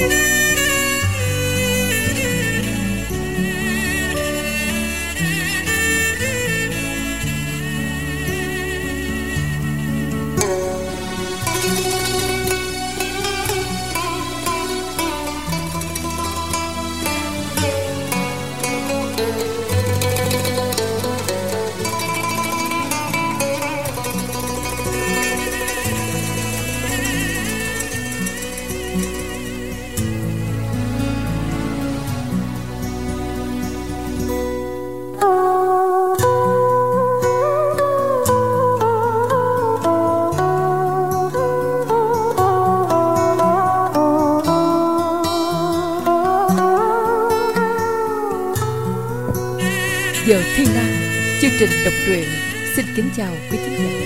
Giờ Thiên Lan, chương trình đọc truyện xin kính chào quý khán giả.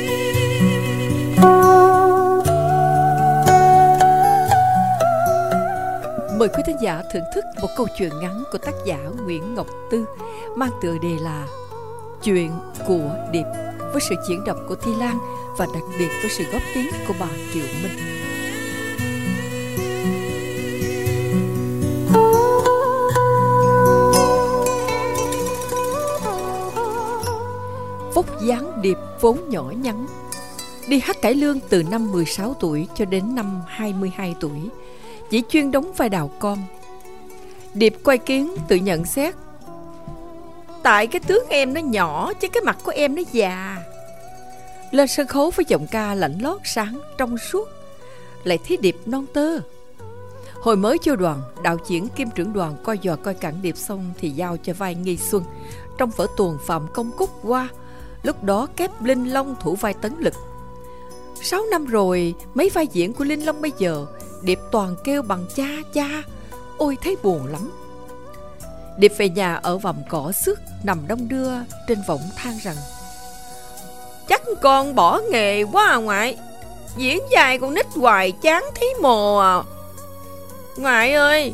Mời quý khán giả thưởng thức một câu chuyện ngắn của tác giả Nguyễn Ngọc Tư mang tựa đề là Chuyện của Điệp, với sự diễn đọc của Thi Lan và đặc biệt với sự góp tiếng của bà Triệu Minh. Vóc dáng Điệp vốn nhỏ nhắn, đi hát cải lương từ năm 16 tuổi cho đến năm 22 tuổi, chỉ chuyên đóng vai đào con. Điệp quay kiến tự nhận xét: tại cái tướng em nó nhỏ chứ cái mặt của em nó già. Lên sân khấu với giọng ca lạnh lót sáng trong suốt, lại thấy Điệp non tơ. Hồi mới vô đoàn, đạo diễn kiêm trưởng đoàn coi dò coi cặn Điệp xong thì giao cho vai Nghi Xuân trong vở tuồng Phạm Công Cúc qua. Lúc đó kép Linh Long thủ vai Tấn Lực. 6 năm rồi, mấy vai diễn của Linh Long bây giờ Điệp toàn kêu bằng cha cha. Ôi thấy buồn lắm. Điệp về nhà ở vòng cỏ xước nằm đong đưa trên võng than rằng: chắc con bỏ nghề quá à ngoại. Diễn dài con nít hoài chán thấy mồ à. Ngoại ơi.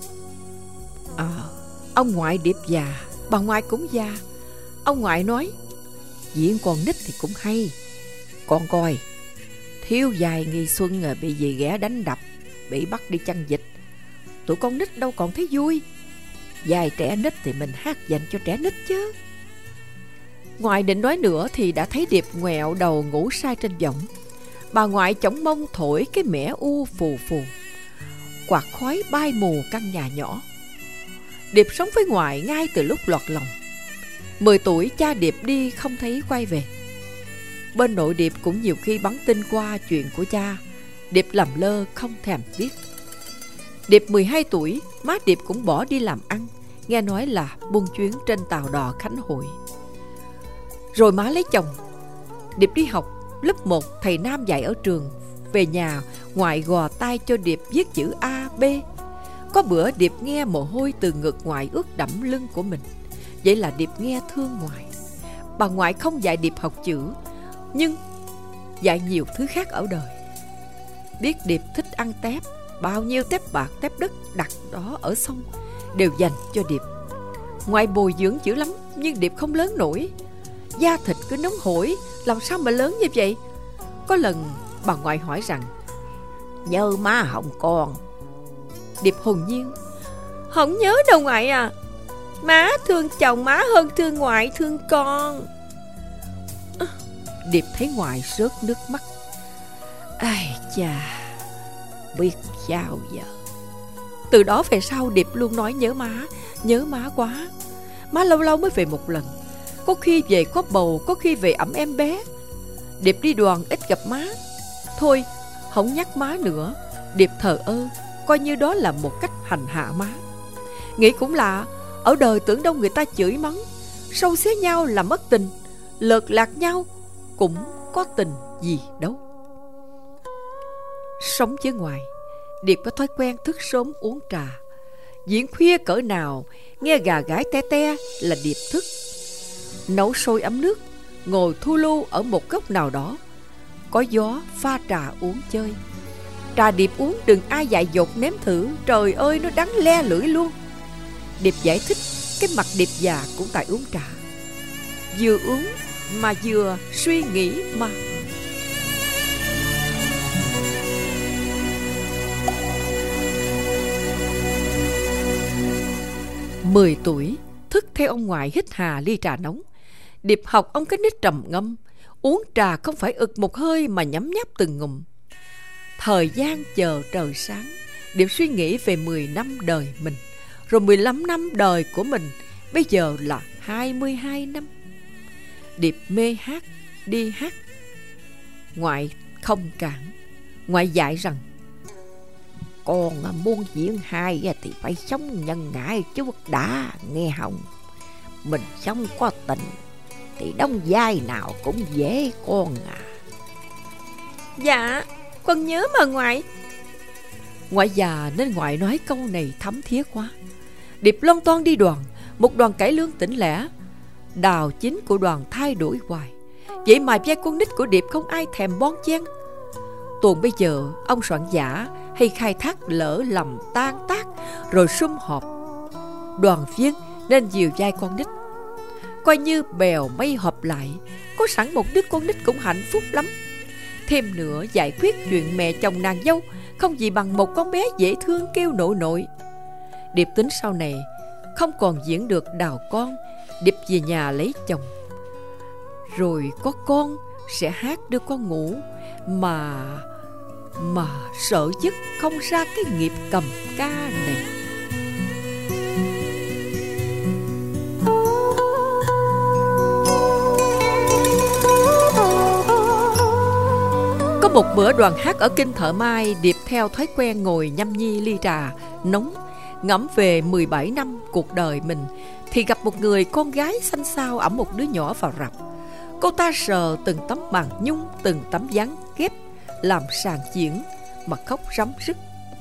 Ông ngoại Điệp già, bà ngoại cũng già. Ông ngoại nói: diễn con nít thì cũng hay. Con coi, thiếu dài Nghi Xuân bị dì ghẻ đánh đập, bị bắt đi chăn vịt. Tụi con nít đâu còn thấy vui. Dài trẻ nít thì mình hát dành cho trẻ nít chứ. Ngoại định nói nữa thì đã thấy Điệp ngoẹo đầu ngủ sai trên võng. Bà ngoại chổng mông thổi cái mẻ u phù phù. Quạt khói bay mù căn nhà nhỏ. Điệp sống với ngoại ngay từ lúc lọt lòng. 10 tuổi cha Điệp đi không thấy quay về. Bên nội Điệp cũng nhiều khi bắn tin qua chuyện của cha. Điệp làm lơ không thèm biết. Điệp 12 tuổi, má Điệp cũng bỏ đi làm ăn, nghe nói là buôn chuyến trên tàu đò Khánh Hội. Rồi má lấy chồng. Điệp đi học lớp 1, thầy Nam dạy ở trường. Về nhà, ngoại gò tay cho Điệp viết chữ A, B. Có bữa Điệp nghe mồ hôi từ ngực ngoại ướt đẫm lưng của mình. Vậy là Điệp nghe thương ngoại. Bà ngoại không dạy Điệp học chữ, nhưng dạy nhiều thứ khác ở đời. Biết Điệp thích ăn tép, bao nhiêu tép bạc, tép đất đặt đó ở sông đều dành cho Điệp. Ngoại bồi dưỡng dữ lắm, nhưng Điệp không lớn nổi. Da thịt cứ nóng hổi, làm sao mà lớn như vậy? Có lần bà ngoại hỏi rằng: nhớ má hông con? Điệp hồn nhiên: không nhớ đâu ngoại à. Má thương chồng má hơn thương ngoại thương con. Điệp thấy ngoại rớt nước mắt. Ai chà, biết sao giờ. Từ đó về sau Điệp luôn nói nhớ má quá. Má lâu lâu mới về một lần, có khi về có bầu, có khi về ẵm em bé. Điệp đi đoàn ít gặp má. Thôi, không nhắc má nữa. Điệp thờ ơ, coi như đó là một cách hành hạ má. Nghĩ cũng lạ, ở đời tưởng đâu người ta chửi mắng, sâu xé nhau là mất tình, lợt lạc nhau cũng có tình gì đâu. Sống với ngoại, Điệp có thói quen thức sớm uống trà. Diễn khuya cỡ nào, nghe gà gáy te te là Điệp thức. Nấu sôi ấm nước, ngồi thu lưu ở một góc nào đó, có gió pha trà uống chơi. Trà Điệp uống đừng ai dại dột nếm thử, trời ơi nó đắng le lưỡi luôn. Điệp giải thích cái mặt Điệp già cũng tại uống trà. Vừa uống mà vừa suy nghĩ mà. 10 tuổi, thức theo ông ngoại hít hà ly trà nóng. Điệp học ông cái nít trầm ngâm, uống trà không phải ực một hơi mà nhấm nháp từng ngụm. Thời gian chờ trời sáng, Điệp suy nghĩ về 10 năm đời mình, rồi 15 năm đời của mình, bây giờ là 22 năm. Điệp mê hát, đi hát. Ngoại không cản. Ngoại dạy rằng con muốn diễn hài thì phải sống nhân ngại chứ đã, nghe không? Mình sống có tình thì đóng vai nào cũng dễ con à. Dạ, con nhớ mà ngoại. Ngoại già nên ngoại nói câu này thấm thía quá. Điệp lon ton đi đoàn, một đoàn cải lương tỉnh lẻ. Đào chính của đoàn thay đổi hoài, vậy mà vai con nít của Điệp không ai thèm bon chen. Tuồng bây giờ ông soạn giả hay khai thác lỡ lầm tan tác rồi sum họp. Đoàn viên nên dìu vai con nít, coi như bèo mây họp lại. Có sẵn một đứa con nít cũng hạnh phúc lắm. Thêm nữa, giải quyết chuyện mẹ chồng nàng dâu không gì bằng một con bé dễ thương kêu nội nội. Điệp tính sau này không còn diễn được đào con, Điệp về nhà lấy chồng, rồi có con sẽ hát đưa con ngủ. Mà sợ dứt không ra cái nghiệp cầm ca này. Có một bữa đoàn hát ở Kinh Thợ Mai, Điệp theo thói quen ngồi nhâm nhi ly trà nóng, ngẫm về 17 năm cuộc đời mình, thì gặp một người con gái xanh xao ẵm một đứa nhỏ vào rạp. Cô ta sờ từng tấm màn nhung, từng tấm dáng ghép làm sàn diễn mà khóc rắm rứt.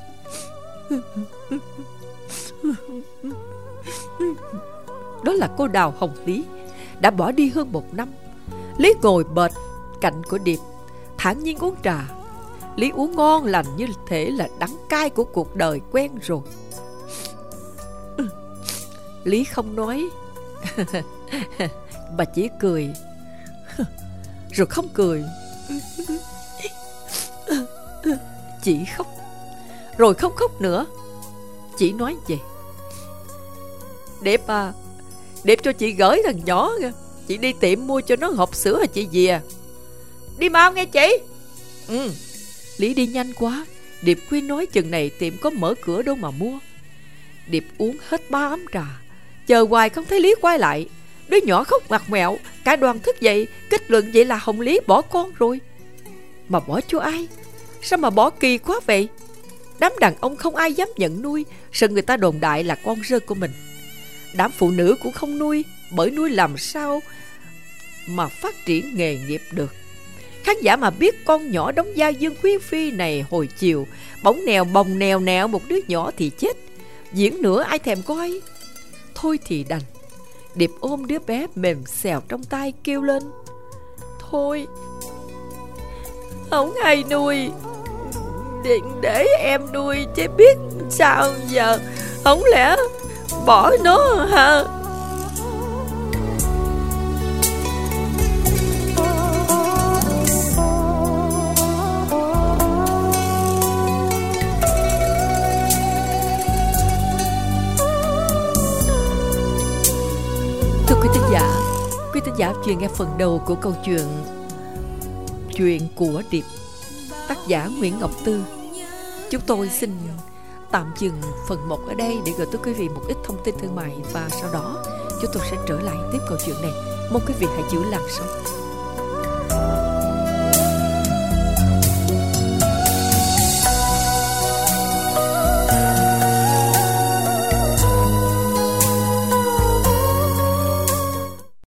Đó là cô Đào Hồng Lý, đã bỏ đi hơn 1 năm. Lý ngồi bệt cạnh của Điệp, thản nhiên uống trà. Lý uống ngon lành như thể là đắng cay của cuộc đời quen rồi. Lý không nói bà chỉ cười rồi không cười. Chị khóc rồi không khóc nữa. Chị nói vậy: Điệp à, Điệp cho chị gửi thằng nhỏ kìa, chị đi tiệm mua cho nó hộp sữa hả chị về? Đi mau nghe chị. Lý đi nhanh quá, Điệp khuyên nói chừng này tiệm có mở cửa đâu mà mua. Điệp uống hết 3 ấm trà, chờ hoài không thấy Lý quay lại. Đứa nhỏ khóc ngoặt ngoẹo, cả đoàn thức dậy kết luận vậy là Hồng Lý bỏ con rồi. Mà bỏ cho ai? Sao mà bỏ kỳ quá vậy? Đám đàn ông không ai dám nhận nuôi, sợ người ta đồn đại là con rơi của mình. Đám phụ nữ cũng không nuôi, bởi nuôi làm sao mà phát triển nghề nghiệp được. Khán giả mà biết con nhỏ đóng vai Dương Quý Phi này hồi chiều bỗng nèo bồng nèo nẹo một đứa nhỏ thì chết, diễn nữa ai thèm coi. Thôi thì đành. Điệp ôm đứa bé mềm xèo trong tay kêu lên: Thôi, không ai nuôi, để em nuôi chứ biết sao giờ. Không lẽ bỏ nó hả? Thưa quý thính giả vừa nghe phần đầu của câu chuyện của Điệp, tác giả Nguyễn Ngọc Tư. Chúng tôi xin tạm dừng phần 1 ở đây để gửi tới quý vị một ít thông tin thương mại, và sau đó chúng tôi sẽ trở lại tiếp câu chuyện này. Mong quý vị hãy giữ lặng sống.